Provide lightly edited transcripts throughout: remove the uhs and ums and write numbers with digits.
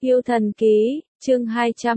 Yêu thần ký, chương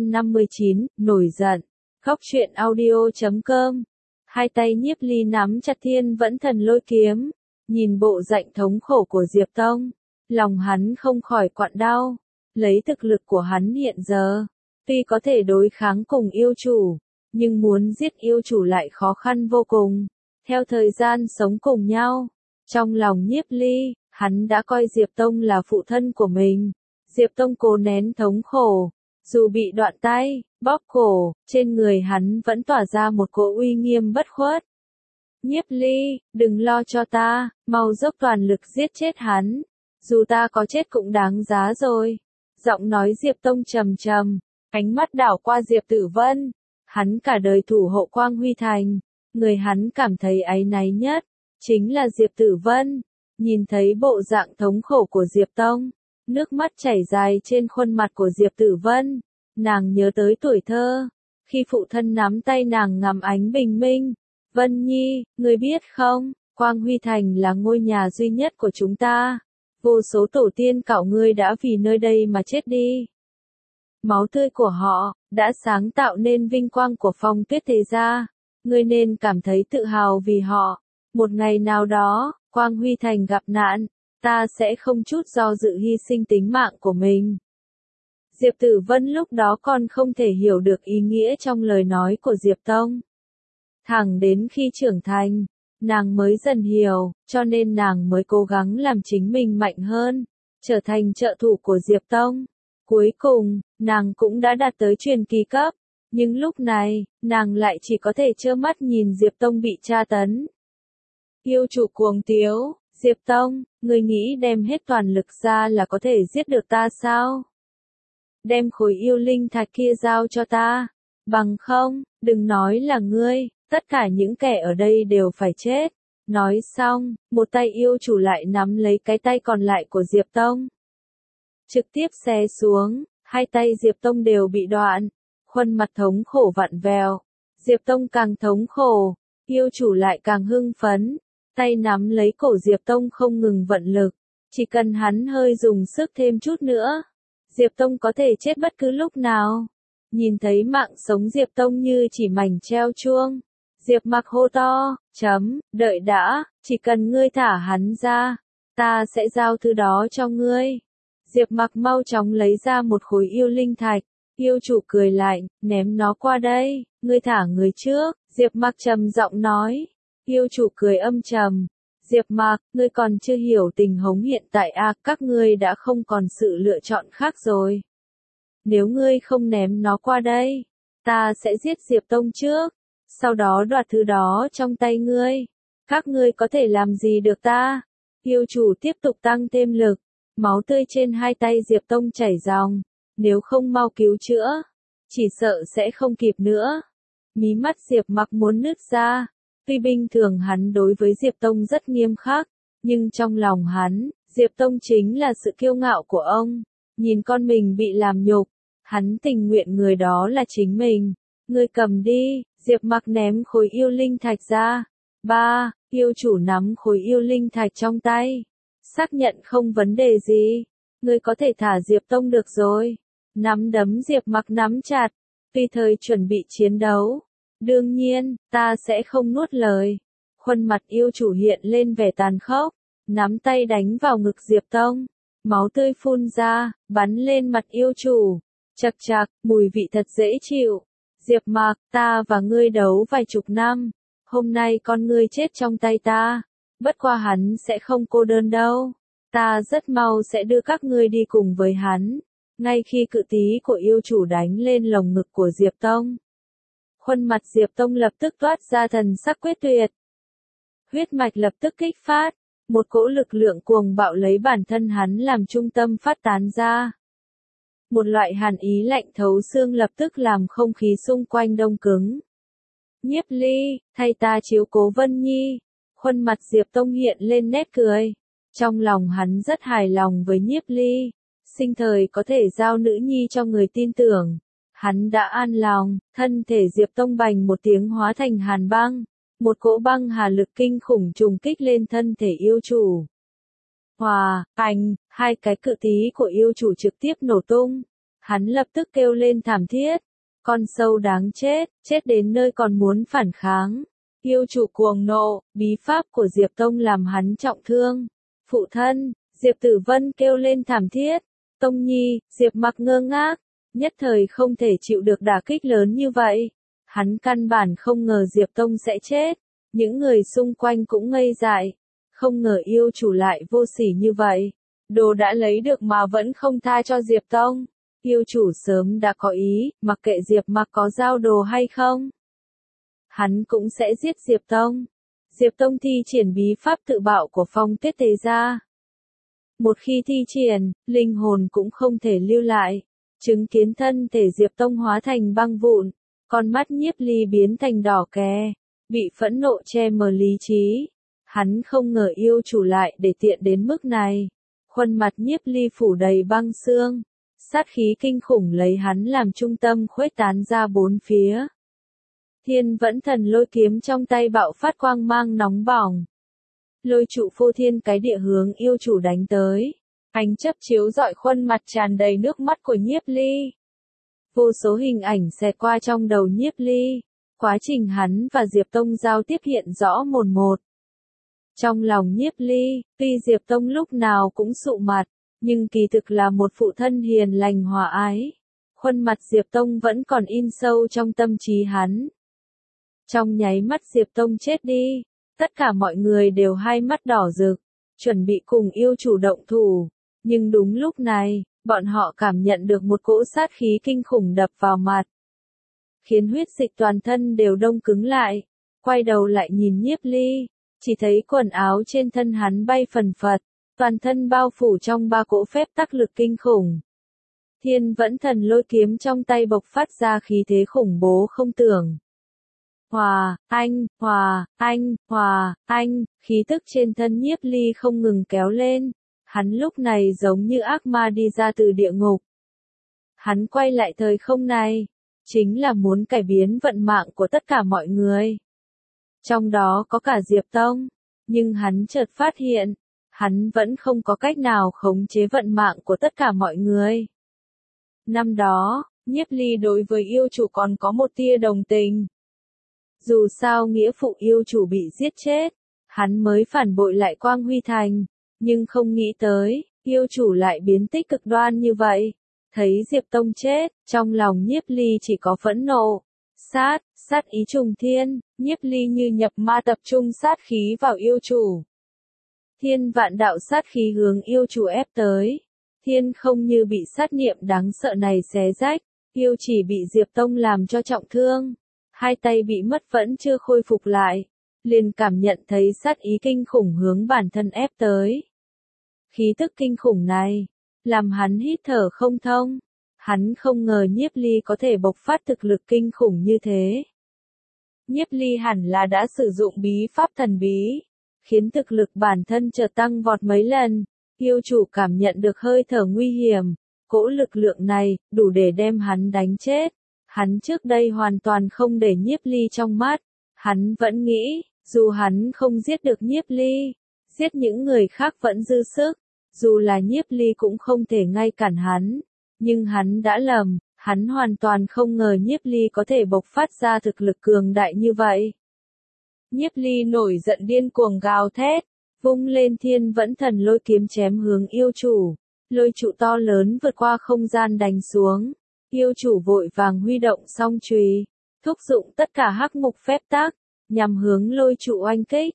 259, nổi giận. Góc truyện audio.com. Hai tay Nhiếp Ly nắm chặt Thiên Vẫn Thần Lôi kiếm, nhìn bộ dạng thống khổ của Diệp Tông, lòng hắn không khỏi quặn đau. Lấy thực lực của hắn hiện giờ, tuy có thể đối kháng cùng yêu chủ, nhưng muốn giết yêu chủ lại khó khăn vô cùng. Theo thời gian sống cùng nhau, trong lòng Nhiếp Ly, hắn đã coi Diệp Tông là phụ thân của mình. Diệp Tông cố nén thống khổ, dù bị đoạn tay, bóp cổ, trên người hắn vẫn tỏa ra một cỗ uy nghiêm bất khuất. Nhiếp Ly, đừng lo cho ta, mau dốc toàn lực giết chết hắn, dù ta có chết cũng đáng giá rồi. Giọng nói Diệp Tông trầm trầm, ánh mắt đảo qua Diệp Tử Vân, hắn cả đời thủ hộ Quang Huy Thành, người hắn cảm thấy áy náy nhất, chính là Diệp Tử Vân. Nhìn thấy bộ dạng thống khổ của Diệp Tông, nước mắt chảy dài trên khuôn mặt của Diệp Tử Vân, nàng nhớ tới tuổi thơ, khi phụ thân nắm tay nàng ngắm ánh bình minh. Vân Nhi, ngươi biết không, Quang Huy Thành là ngôi nhà duy nhất của chúng ta. Vô số tổ tiên cạo ngươi đã vì nơi đây mà chết đi. Máu tươi của họ, đã sáng tạo nên vinh quang của Phong Tuyết thế gia. Ngươi nên cảm thấy tự hào vì họ. Một ngày nào đó, Quang Huy Thành gặp nạn, ta sẽ không chút do dự hy sinh tính mạng của mình. Diệp Tử Vân lúc đó còn không thể hiểu được ý nghĩa trong lời nói của Diệp Tông. Thẳng đến khi trưởng thành, nàng mới dần hiểu, cho nên nàng mới cố gắng làm chính mình mạnh hơn, trở thành trợ thủ của Diệp Tông. Cuối cùng, nàng cũng đã đạt tới truyền kỳ cấp, nhưng lúc này, nàng lại chỉ có thể trơ mắt nhìn Diệp Tông bị tra tấn. Yêu chủ cuồng tiếu, Diệp Tông, ngươi nghĩ đem hết toàn lực ra là có thể giết được ta sao? Đem khối yêu linh thạch kia giao cho ta, bằng không, đừng nói là ngươi, tất cả những kẻ ở đây đều phải chết. Nói xong, một tay yêu chủ lại nắm lấy cái tay còn lại của Diệp Tông, trực tiếp xé xuống, hai tay Diệp Tông đều bị đoạn, khuôn mặt thống khổ vặn vẹo. Diệp Tông càng thống khổ, yêu chủ lại càng hưng phấn, tay nắm lấy cổ Diệp Tông không ngừng vận lực, chỉ cần hắn hơi dùng sức thêm chút nữa, Diệp Tông có thể chết bất cứ lúc nào. Nhìn thấy mạng sống Diệp Tông như chỉ mảnh treo chuông, Diệp Mặc hô to, đợi đã, chỉ cần ngươi thả hắn ra, ta sẽ giao thứ đó cho ngươi. Diệp Mặc mau chóng lấy ra một khối yêu linh thạch, yêu chủ cười lạnh, ném nó qua đây, ngươi thả người trước, Diệp Mặc trầm giọng nói. Yêu chủ cười âm trầm, Diệp Mặc, ngươi còn chưa hiểu tình huống hiện tại à, các ngươi đã không còn sự lựa chọn khác rồi. Nếu ngươi không ném nó qua đây, ta sẽ giết Diệp Tông trước, sau đó đoạt thứ đó trong tay ngươi. Các ngươi có thể làm gì được ta? Yêu chủ tiếp tục tăng thêm lực, máu tươi trên hai tay Diệp Tông chảy ròng, nếu không mau cứu chữa, chỉ sợ sẽ không kịp nữa. Mí mắt Diệp Mặc muốn nứt ra. Tuy bình thường hắn đối với Diệp Tông rất nghiêm khắc, nhưng trong lòng hắn, Diệp Tông chính là sự kiêu ngạo của ông. Nhìn con mình bị làm nhục, hắn tình nguyện người đó là chính mình. Ngươi cầm đi, Diệp Mặc ném khối yêu linh thạch ra. Yêu chủ nắm khối yêu linh thạch trong tay, xác nhận không vấn đề gì. Ngươi có thể thả Diệp Tông được rồi. Nắm đấm Diệp Mặc nắm chặt, tùy thời chuẩn bị chiến đấu. Đương nhiên, ta sẽ không nuốt lời. Khuôn mặt yêu chủ hiện lên vẻ tàn khốc, nắm tay đánh vào ngực Diệp Tông. Máu tươi phun ra, bắn lên mặt yêu chủ. Chậc chậc, mùi vị thật dễ chịu. Diệp Mặc, ta và ngươi đấu vài chục năm. Hôm nay con ngươi chết trong tay ta. Bất qua hắn sẽ không cô đơn đâu. Ta rất mau sẽ đưa các ngươi đi cùng với hắn. Ngay khi cự tí của yêu chủ đánh lên lồng ngực của Diệp Tông, khuôn mặt Diệp Tông lập tức toát ra thần sắc quyết tuyệt. Huyết mạch lập tức kích phát, một cỗ lực lượng cuồng bạo lấy bản thân hắn làm trung tâm phát tán ra. Một loại hàn ý lạnh thấu xương lập tức làm không khí xung quanh đông cứng. Nhiếp Ly, thay ta chiếu cố Vân Nhi. Khuôn mặt Diệp Tông hiện lên nét cười. Trong lòng hắn rất hài lòng với Nhiếp Ly, sinh thời có thể giao nữ nhi cho người tin tưởng. Hắn đã an lòng, thân thể Diệp Tông bành một tiếng hóa thành hàn băng. Một cỗ băng hà lực kinh khủng trùng kích lên thân thể yêu chủ. Hai cái cự tí của yêu chủ trực tiếp nổ tung. Hắn lập tức kêu lên thảm thiết. Con sâu đáng chết, chết đến nơi còn muốn phản kháng. Yêu chủ cuồng nộ, bí pháp của Diệp Tông làm hắn trọng thương. Phụ thân, Diệp Tử Vân kêu lên thảm thiết. Tông Nhi, Diệp Mặc ngơ ngác, nhất thời không thể chịu được đả kích lớn như vậy. Hắn căn bản không ngờ Diệp Tông sẽ chết. Những người xung quanh cũng ngây dại. Không ngờ yêu chủ lại vô sỉ như vậy. Đồ đã lấy được mà vẫn không tha cho Diệp Tông. Yêu chủ sớm đã có ý, mặc kệ Diệp Mặc có giao đồ hay không. Hắn cũng sẽ giết Diệp Tông. Diệp Tông thi triển bí pháp tự bạo của Phong Tuyết Tề gia. Một khi thi triển, linh hồn cũng không thể lưu lại. Chứng kiến thân thể Diệp Tông hóa thành băng vụn, con mắt Nhiếp Ly biến thành đỏ ke, bị phẫn nộ che mờ lý trí. Hắn không ngờ yêu chủ lại để tiện đến mức này. Khuôn mặt Nhiếp Ly phủ đầy băng xương, sát khí kinh khủng lấy hắn làm trung tâm khuếch tán ra bốn phía. Thiên Vẫn Thần Lôi kiếm trong tay bạo phát quang mang nóng bỏng. Lôi trụ phô thiên cái địa hướng yêu chủ đánh tới. Ánh chớp chiếu rọi khuôn mặt tràn đầy nước mắt của Nhiếp Ly. Vô số hình ảnh xẹt qua trong đầu Nhiếp Ly. Quá trình hắn và Diệp Tông giao tiếp hiện rõ mồn một. Trong lòng Nhiếp Ly, tuy Diệp Tông lúc nào cũng sụ mặt, nhưng kỳ thực là một phụ thân hiền lành hòa ái. Khuôn mặt Diệp Tông vẫn còn in sâu trong tâm trí hắn. Trong nháy mắt Diệp Tông chết đi, tất cả mọi người đều hai mắt đỏ rực, chuẩn bị cùng yêu chủ động thủ. Nhưng đúng lúc này, bọn họ cảm nhận được một cỗ sát khí kinh khủng đập vào mặt, khiến huyết dịch toàn thân đều đông cứng lại. Quay đầu lại nhìn Nhiếp Ly, chỉ thấy quần áo trên thân hắn bay phần phật, toàn thân bao phủ trong ba cỗ phép tắc lực kinh khủng. Thiên Vẫn Thần Lôi kiếm trong tay bộc phát ra khí thế khủng bố không tưởng. Hòa, anh, khí tức trên thân Nhiếp Ly không ngừng kéo lên. Hắn lúc này giống như ác ma đi ra từ địa ngục. Hắn quay lại thời không này, chính là muốn cải biến vận mạng của tất cả mọi người. Trong đó có cả Diệp Tông, nhưng hắn chợt phát hiện, hắn vẫn không có cách nào khống chế vận mạng của tất cả mọi người. Năm đó, Nhiếp Ly đối với yêu chủ còn có một tia đồng tình. Dù sao nghĩa phụ yêu chủ bị giết chết, hắn mới phản bội lại Quang Huy Thành, nhưng không nghĩ tới, yêu chủ lại biến tích cực đoan như vậy. Thấy Diệp Tông chết, trong lòng Nhiếp Ly chỉ có phẫn nộ, sát ý trùng thiên. Nhiếp Ly như nhập ma tập trung sát khí vào yêu chủ. Thiên vạn đạo sát khí hướng yêu chủ ép tới. Thiên không như bị sát niệm đáng sợ này xé rách, yêu chỉ bị Diệp Tông làm cho trọng thương. Hai tay bị mất vẫn chưa khôi phục lại, liền cảm nhận thấy sát ý kinh khủng hướng bản thân ép tới. Khí tức kinh khủng này, làm hắn hít thở không thông. Hắn không ngờ Nhiếp Ly có thể bộc phát thực lực kinh khủng như thế. Nhiếp Ly hẳn là đã sử dụng bí pháp thần bí, khiến thực lực bản thân chợt tăng vọt mấy lần. Yêu chủ cảm nhận được hơi thở nguy hiểm, cỗ lực lượng này, đủ để đem hắn đánh chết. Hắn trước đây hoàn toàn không để Nhiếp Ly trong mắt. Hắn vẫn nghĩ, dù hắn không giết được Nhiếp Ly, giết những người khác vẫn dư sức. Dù là Nhiếp Ly cũng không thể ngăn cản hắn. Nhưng hắn đã lầm, hắn hoàn toàn không ngờ Nhiếp Ly có thể bộc phát ra thực lực cường đại như vậy. Nhiếp Ly nổi giận điên cuồng gào thét, vung lên Thiên Vẫn Thần Lôi kiếm chém hướng yêu chủ. Lôi trụ to lớn vượt qua không gian đánh xuống. Yêu chủ vội vàng huy động song chùy, thúc dụng tất cả hắc mục phép tắc, nhằm hướng lôi trụ oanh kích.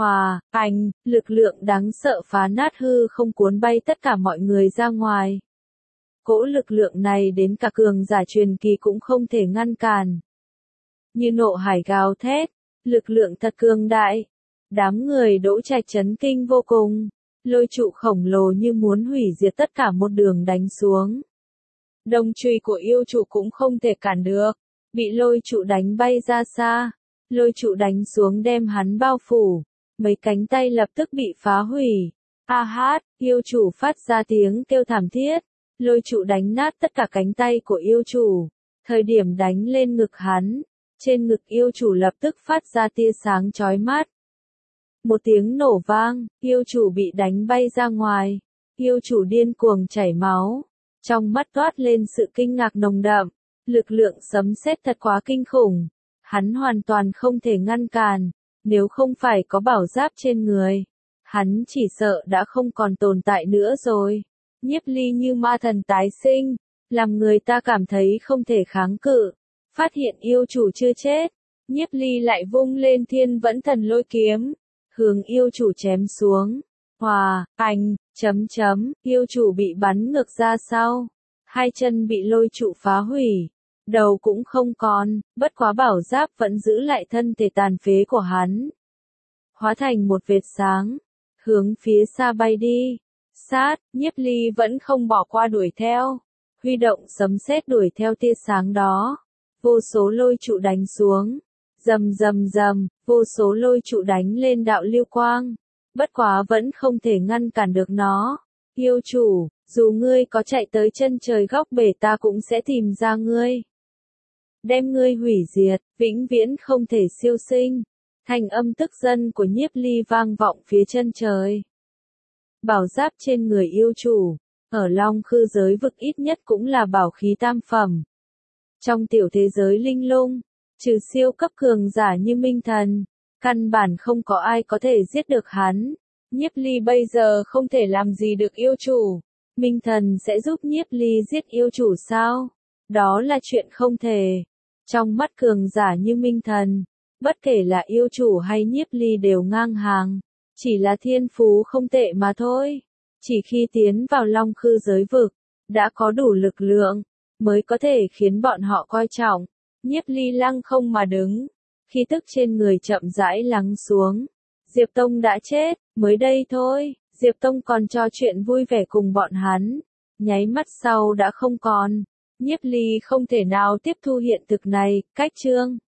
Lực lượng đáng sợ phá nát hư không cuốn bay tất cả mọi người ra ngoài. Cỗ lực lượng này đến cả cường giả truyền kỳ cũng không thể ngăn cản. Như nộ hải gào thét, lực lượng thật cường đại. Đám người Đỗ Trạch chấn kinh vô cùng, lôi trụ khổng lồ như muốn hủy diệt tất cả một đường đánh xuống. Đồng chùy của yêu chủ cũng không thể cản được, bị lôi trụ đánh bay ra xa. Lôi trụ đánh xuống đem hắn bao phủ, mấy cánh tay lập tức bị phá hủy. Yêu chủ phát ra tiếng kêu thảm thiết. Lôi trụ đánh nát tất cả cánh tay của yêu chủ. Thời điểm đánh lên ngực hắn, trên ngực yêu chủ lập tức phát ra tia sáng chói mắt. Một tiếng nổ vang, yêu chủ bị đánh bay ra ngoài. Yêu chủ điên cuồng chảy máu. Trong mắt toát lên sự kinh ngạc nồng đậm, lực lượng sấm sét thật quá kinh khủng. Hắn hoàn toàn không thể ngăn cản, nếu không phải có bảo giáp trên người. Hắn chỉ sợ đã không còn tồn tại nữa rồi. Nhiếp Ly như ma thần tái sinh, làm người ta cảm thấy không thể kháng cự. Phát hiện yêu chủ chưa chết, Nhiếp Ly lại vung lên Thiên Vẫn Thần Lôi kiếm, hướng yêu chủ chém xuống. Hòa, yêu chủ bị bắn ngược ra sau, hai chân bị lôi trụ phá hủy, đầu cũng không còn, bất quá bảo giáp vẫn giữ lại thân thể tàn phế của hắn. Hóa thành một vệt sáng, hướng phía xa bay đi. Sát, Nhiếp Ly vẫn không bỏ qua đuổi theo, huy động sấm sét đuổi theo tia sáng đó. Vô số lôi trụ đánh xuống, rầm, vô số lôi trụ đánh lên đạo lưu quang, bất quá vẫn không thể ngăn cản được nó. Yêu chủ, dù ngươi có chạy tới chân trời góc bể ta cũng sẽ tìm ra ngươi. Đem ngươi hủy diệt, vĩnh viễn không thể siêu sinh. Thanh âm tức giận của Nhiếp Ly vang vọng phía chân trời. Bảo giáp trên người yêu chủ, ở Long Khư giới vực ít nhất cũng là bảo khí tam phẩm. Trong tiểu thế giới linh lung, trừ siêu cấp cường giả như Minh Thần, căn bản không có ai có thể giết được hắn. Nhiếp Ly bây giờ không thể làm gì được yêu chủ. Minh Thần sẽ giúp Nhiếp Ly giết yêu chủ sao? Đó là chuyện không thể. Trong mắt cường giả như Minh Thần, bất kể là yêu chủ hay Nhiếp Ly đều ngang hàng. Chỉ là thiên phú không tệ mà thôi. Chỉ khi tiến vào Long Khư giới vực, đã có đủ lực lượng, mới có thể khiến bọn họ coi trọng. Nhiếp Ly lăng không mà đứng, khí tức trên người chậm rãi lắng xuống. Diệp Tông đã chết, mới đây thôi, Diệp Tông còn trò chuyện vui vẻ cùng bọn hắn. Nháy mắt sau đã không còn. Nhiếp Ly không thể nào tiếp thu hiện thực này, cách chương.